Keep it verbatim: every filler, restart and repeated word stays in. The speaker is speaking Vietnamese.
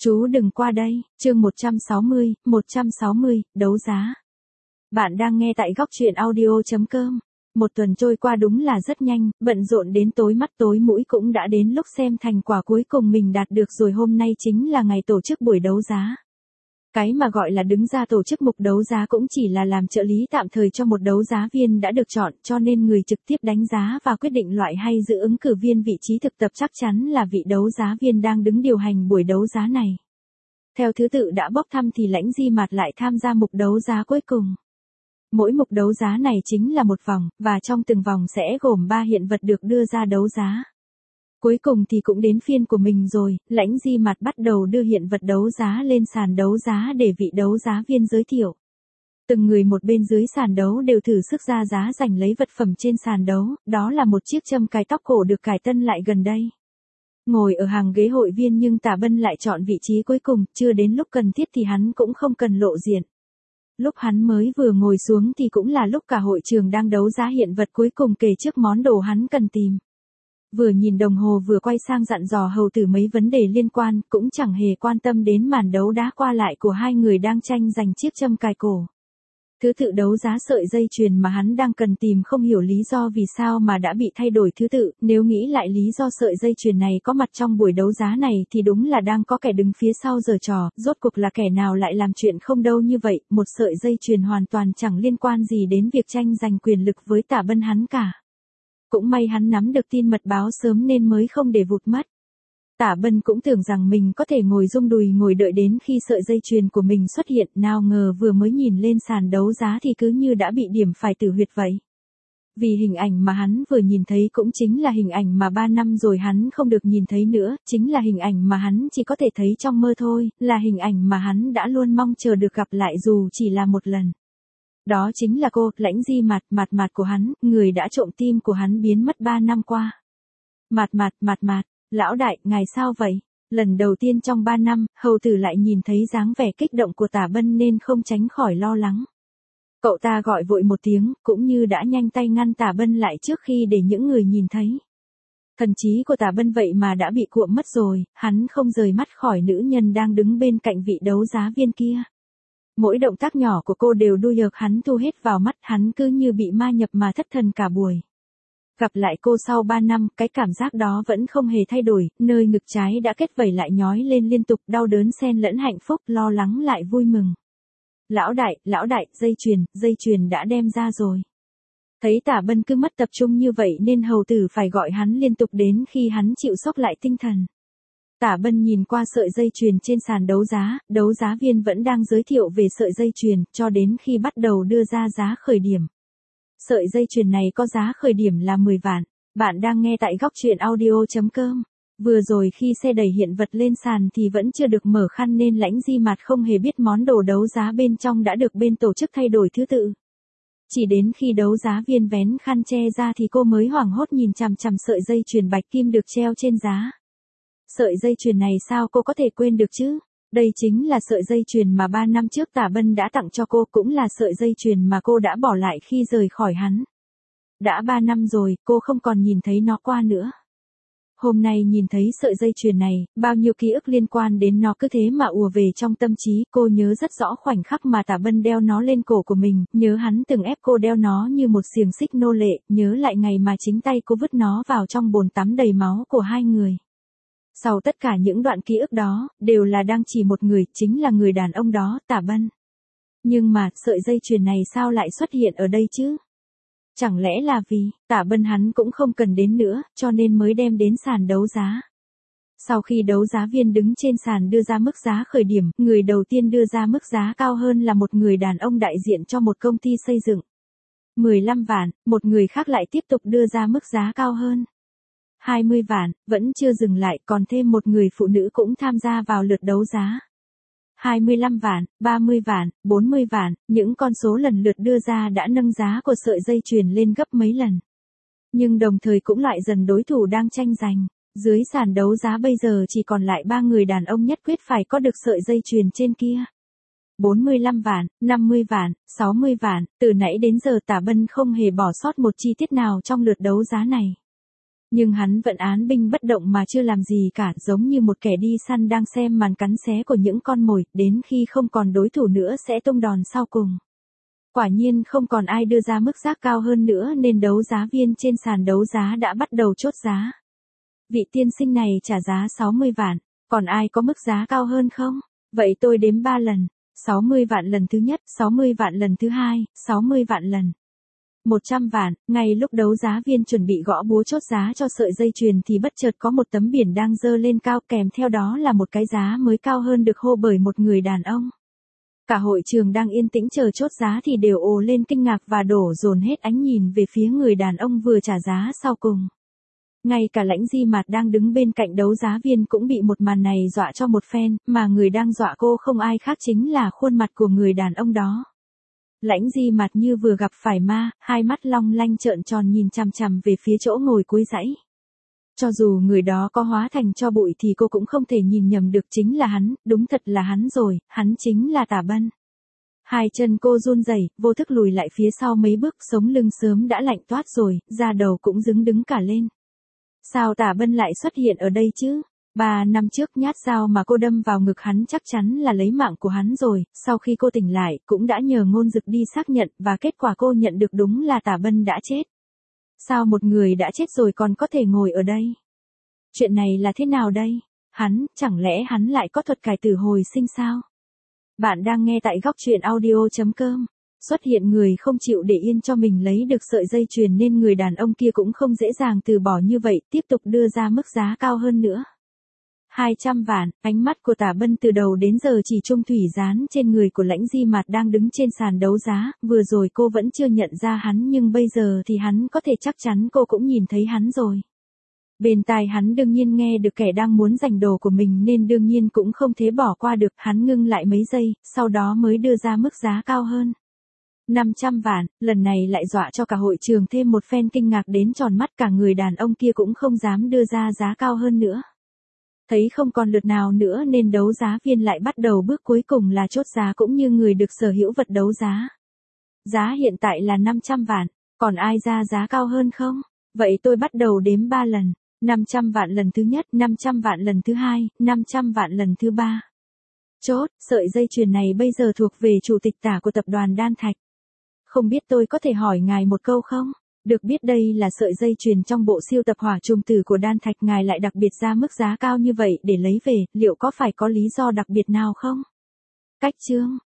Chú đừng qua đây, chương một trăm sáu mươi, một trăm sáu mươi, đấu giá. Bạn đang nghe tại góc truyện audio chấm com. Một tuần trôi qua đúng là rất nhanh, bận rộn đến tối mắt tối mũi cũng đã đến lúc xem thành quả cuối cùng mình đạt được rồi. Hôm nay chính là ngày tổ chức buổi đấu giá. Cái mà gọi là đứng ra tổ chức mục đấu giá cũng chỉ là làm trợ lý tạm thời cho một đấu giá viên đã được chọn, cho nên người trực tiếp đánh giá và quyết định loại hay giữ ứng cử viên vị trí thực tập chắc chắn là vị đấu giá viên đang đứng điều hành buổi đấu giá này. Theo thứ tự đã bốc thăm thì Lãnh Di Mạt lại tham gia mục đấu giá cuối cùng. Mỗi mục đấu giá này chính là một vòng, và trong từng vòng sẽ gồm ba hiện vật được đưa ra đấu giá. Cuối cùng thì cũng đến phiên của mình rồi, Lãnh Di Mạt bắt đầu đưa hiện vật đấu giá lên sàn đấu giá để vị đấu giá viên giới thiệu. Từng người một bên dưới sàn đấu đều thử sức ra giá giành lấy vật phẩm trên sàn đấu, đó là một chiếc châm cài tóc cổ được cải tân lại gần đây. Ngồi ở hàng ghế hội viên nhưng Tả Bân lại chọn vị trí cuối cùng, chưa đến lúc cần thiết thì hắn cũng không cần lộ diện. Lúc hắn mới vừa ngồi xuống thì cũng là lúc cả hội trường đang đấu giá hiện vật cuối cùng kể trước món đồ hắn cần tìm. Vừa nhìn đồng hồ vừa quay sang dặn dò hầu tử mấy vấn đề liên quan, cũng chẳng hề quan tâm đến màn đấu đá qua lại của hai người đang tranh giành chiếc châm cài cổ. Thứ tự đấu giá sợi dây chuyền mà hắn đang cần tìm không hiểu lý do vì sao mà đã bị thay đổi thứ tự, nếu nghĩ lại lý do sợi dây chuyền này có mặt trong buổi đấu giá này thì đúng là đang có kẻ đứng phía sau giở trò, rốt cuộc là kẻ nào lại làm chuyện không đâu như vậy, một sợi dây chuyền hoàn toàn chẳng liên quan gì đến việc tranh giành quyền lực với Tả Bân hắn cả. Cũng may hắn nắm được tin mật báo sớm nên mới không để vụt mất. Tả Bân cũng tưởng rằng mình có thể ngồi rung đùi ngồi đợi đến khi sợi dây chuyền của mình xuất hiện, nào ngờ vừa mới nhìn lên sàn đấu giá thì cứ như đã bị điểm phải tử huyệt vậy. Vì hình ảnh mà hắn vừa nhìn thấy cũng chính là hình ảnh mà ba năm rồi hắn không được nhìn thấy nữa, chính là hình ảnh mà hắn chỉ có thể thấy trong mơ thôi, là hình ảnh mà hắn đã luôn mong chờ được gặp lại dù chỉ là một lần. Đó chính là cô, Lãnh Di Mạt, Mạt Mạt của hắn, người đã trộm tim của hắn biến mất ba năm qua. Mạt Mạt, Mạt Mạt, lão đại, ngài sao vậy? Lần đầu tiên trong ba năm, hầu tử lại nhìn thấy dáng vẻ kích động của Tả Bân nên không tránh khỏi lo lắng. Cậu ta gọi vội một tiếng, cũng như đã nhanh tay ngăn Tả Bân lại trước khi để những người nhìn thấy. Thần trí của Tả Bân vậy mà đã bị cuộn mất rồi, hắn không rời mắt khỏi nữ nhân đang đứng bên cạnh vị đấu giá viên kia. Mỗi động tác nhỏ của cô đều đuôi được hắn thu hết vào mắt, hắn cứ như bị ma nhập mà thất thần cả buổi. Gặp lại cô sau ba năm, cái cảm giác đó vẫn không hề thay đổi, nơi ngực trái đã kết vẩy lại nhói lên liên tục, đau đớn xen lẫn hạnh phúc, lo lắng lại vui mừng. Lão đại, lão đại, dây chuyền, dây chuyền đã đem ra rồi. Thấy Tả Bân cứ mất tập trung như vậy nên hầu tử phải gọi hắn liên tục đến khi hắn chịu sốc lại tinh thần. Tả Bân nhìn qua sợi dây chuyền trên sàn đấu giá, đấu giá viên vẫn đang giới thiệu về sợi dây chuyền, cho đến khi bắt đầu đưa ra giá khởi điểm. Sợi dây chuyền này có giá khởi điểm là mười vạn. Bạn đang nghe tại góc truyện audio chấm com. Vừa rồi khi xe đẩy hiện vật lên sàn thì vẫn chưa được mở khăn nên Lãnh Di Mạt không hề biết món đồ đấu giá bên trong đã được bên tổ chức thay đổi thứ tự. Chỉ đến khi đấu giá viên vén khăn che ra thì cô mới hoảng hốt nhìn chằm chằm sợi dây chuyền bạch kim được treo trên giá. Sợi dây chuyền này sao cô có thể quên được chứ? Đây chính là sợi dây chuyền mà ba năm trước Tả Bân đã tặng cho cô, cũng là sợi dây chuyền mà cô đã bỏ lại khi rời khỏi hắn. Đã ba năm rồi, cô không còn nhìn thấy nó qua nữa. Hôm nay nhìn thấy sợi dây chuyền này, bao nhiêu ký ức liên quan đến nó cứ thế mà ùa về trong tâm trí, cô nhớ rất rõ khoảnh khắc mà Tả Bân đeo nó lên cổ của mình, nhớ hắn từng ép cô đeo nó như một xiềng xích nô lệ, nhớ lại ngày mà chính tay cô vứt nó vào trong bồn tắm đầy máu của hai người. Sau tất cả những đoạn ký ức đó, đều là đang chỉ một người, chính là người đàn ông đó, Tả Bân. Nhưng mà, sợi dây chuyền này sao lại xuất hiện ở đây chứ? Chẳng lẽ là vì, Tả Bân hắn cũng không cần đến nữa, cho nên mới đem đến sàn đấu giá. Sau khi đấu giá viên đứng trên sàn đưa ra mức giá khởi điểm, người đầu tiên đưa ra mức giá cao hơn là một người đàn ông đại diện cho một công ty xây dựng. mười lăm vạn, một người khác lại tiếp tục đưa ra mức giá cao hơn. hai mươi vạn, vẫn chưa dừng lại, còn thêm một người phụ nữ cũng tham gia vào lượt đấu giá. hai mươi lăm vạn, ba mươi vạn, bốn mươi vạn, những con số lần lượt đưa ra đã nâng giá của sợi dây chuyền lên gấp mấy lần. Nhưng đồng thời cũng lại dần đối thủ đang tranh giành. Dưới sàn đấu giá bây giờ chỉ còn lại ba người đàn ông nhất quyết phải có được sợi dây chuyền trên kia. bốn mươi lăm vạn, năm mươi vạn, sáu mươi vạn, từ nãy đến giờ Tả Bân không hề bỏ sót một chi tiết nào trong lượt đấu giá này. Nhưng hắn vẫn án binh bất động mà chưa làm gì cả, giống như một kẻ đi săn đang xem màn cắn xé của những con mồi, đến khi không còn đối thủ nữa sẽ tung đòn sau cùng. Quả nhiên không còn ai đưa ra mức giá cao hơn nữa nên đấu giá viên trên sàn đấu giá đã bắt đầu chốt giá. Vị tiên sinh này trả giá sáu mươi vạn, còn ai có mức giá cao hơn không? Vậy tôi đếm ba lần, sáu mươi vạn lần thứ nhất, sáu mươi vạn lần thứ hai, sáu mươi vạn lần. một trăm vạn, ngay lúc đấu giá viên chuẩn bị gõ búa chốt giá cho sợi dây chuyền thì bất chợt có một tấm biển đang dơ lên cao, kèm theo đó là một cái giá mới cao hơn được hô bởi một người đàn ông. Cả hội trường đang yên tĩnh chờ chốt giá thì đều ồ lên kinh ngạc và đổ dồn hết ánh nhìn về phía người đàn ông vừa trả giá sau cùng. Ngay cả Lãnh Di Mạt đang đứng bên cạnh đấu giá viên cũng bị một màn này dọa cho một phen, mà người đang dọa cô không ai khác chính là khuôn mặt của người đàn ông đó. Lãnh Di Mạt như vừa gặp phải ma, hai mắt long lanh trợn tròn nhìn chằm chằm về phía chỗ ngồi cuối dãy. Cho dù người đó có hóa thành tro bụi thì cô cũng không thể nhìn nhầm được, chính là hắn, đúng thật là hắn rồi, hắn chính là Tả Bân. Hai chân cô run rẩy, vô thức lùi lại phía sau mấy bước, sống lưng sớm đã lạnh toát rồi, da đầu cũng dựng đứng cả lên. Sao Tả Bân lại xuất hiện ở đây chứ? Ba năm trước nhát dao mà cô đâm vào ngực hắn chắc chắn là lấy mạng của hắn rồi, sau khi cô tỉnh lại cũng đã nhờ Ngôn Dực đi xác nhận và kết quả cô nhận được đúng là Tả Bân đã chết. Sao một người đã chết rồi còn có thể ngồi ở đây? Chuyện này là thế nào đây? Hắn, chẳng lẽ hắn lại có thuật cải tử hồi sinh sao? Bạn đang nghe tại góc truyện audio chấm com. Xuất hiện người không chịu để yên cho mình lấy được sợi dây chuyền nên người đàn ông kia cũng không dễ dàng từ bỏ như vậy, tiếp tục đưa ra mức giá cao hơn nữa. hai trăm vạn, ánh mắt của Tả Bân từ đầu đến giờ chỉ trung thủy dán trên người của Lãnh Di Mạt đang đứng trên sàn đấu giá, vừa rồi cô vẫn chưa nhận ra hắn nhưng bây giờ thì hắn có thể chắc chắn cô cũng nhìn thấy hắn rồi. Bên tai hắn đương nhiên nghe được kẻ đang muốn giành đồ của mình nên đương nhiên cũng không thể bỏ qua được, hắn ngưng lại mấy giây, sau đó mới đưa ra mức giá cao hơn. năm trăm vạn, lần này lại dọa cho cả hội trường thêm một phen kinh ngạc đến tròn mắt, cả người đàn ông kia cũng không dám đưa ra giá cao hơn nữa. Thấy không còn lượt nào nữa nên đấu giá viên lại bắt đầu bước cuối cùng là chốt giá cũng như người được sở hữu vật đấu giá. Giá hiện tại là năm trăm vạn, còn ai ra giá cao hơn không? Vậy tôi bắt đầu đếm ba lần, năm trăm vạn lần thứ nhất, năm trăm vạn lần thứ hai, năm trăm vạn lần thứ ba. Chốt, sợi dây chuyền này bây giờ thuộc về chủ tịch Tả của tập đoàn Đan Thạch. Không biết tôi có thể hỏi ngài một câu không? Được biết đây là sợi dây chuyền trong bộ siêu tập hỏa trùng tử của Đan Thạch, ngài lại đặc biệt ra mức giá cao như vậy để lấy về, liệu có phải có lý do đặc biệt nào không? Cách chương